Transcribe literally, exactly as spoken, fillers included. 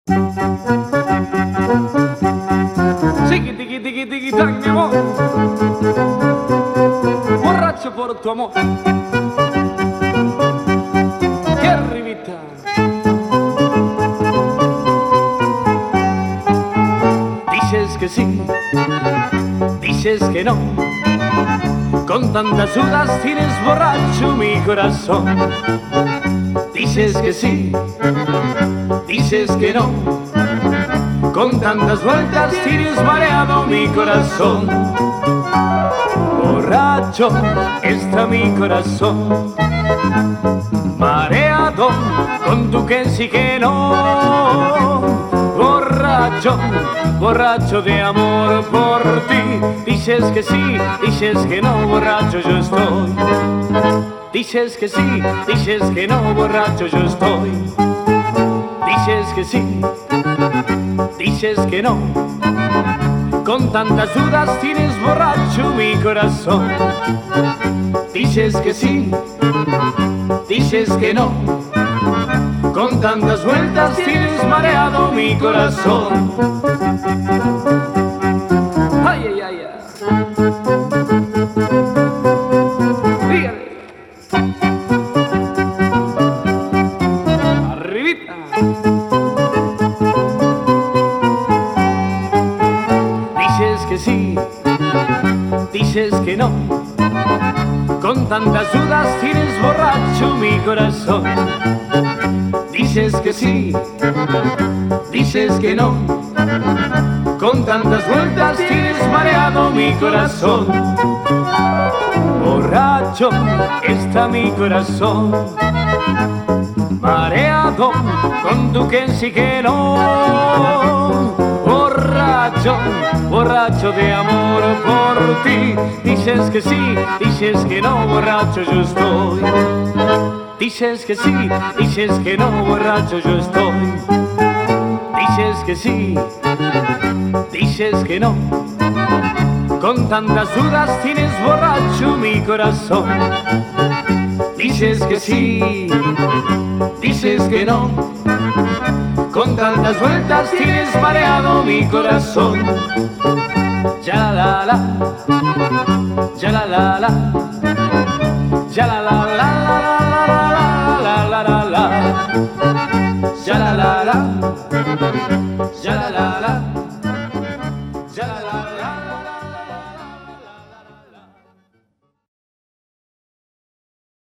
Chiqui, tiqui, tiqui, tiqui, tac, mi amor. Borracho por tu amor. Y arribita. Dices que sí, dices que no. Con tantas dudas tienes borracho mi corazón. Dices que sí, dices que no. Con tantas vueltas tienes mareado mi corazón. Borracho está mi corazón, mareado con tu que sí que no. Borracho, borracho de amor por ti. Dices que sí, dices que no, borracho yo estoy. Dices que sí, dices que no, borracho yo estoy. Dices que sí, dices que no. Con tantas dudas tienes borracho mi corazón. Dices que sí, dices que no. Con tantas vueltas tienes mareado mi corazón. Ay, ay, ay, ay. Dígale. Arribita. Dices que sí, dices que no. Con tantas dudas tienes borracho mi corazón. Dices que sí, dices que no. Con tantas vueltas tienes mareado mi corazón. Borracho está mi corazón, mareado con tu que sí que no. Borracho, borracho de amor por ti. Dices que sí, dices que no, borracho yo estoy. Dices que sí, dices que no, borracho yo estoy. Dices que sí, dices que no. Con tantas dudas tienes borracho mi corazón. Dices que sí, dices que no. Con tantas vueltas tienes mareado mi corazón. Ya la la, ya la la la, ya la la la la la la la la, ya la la la, ya la la la.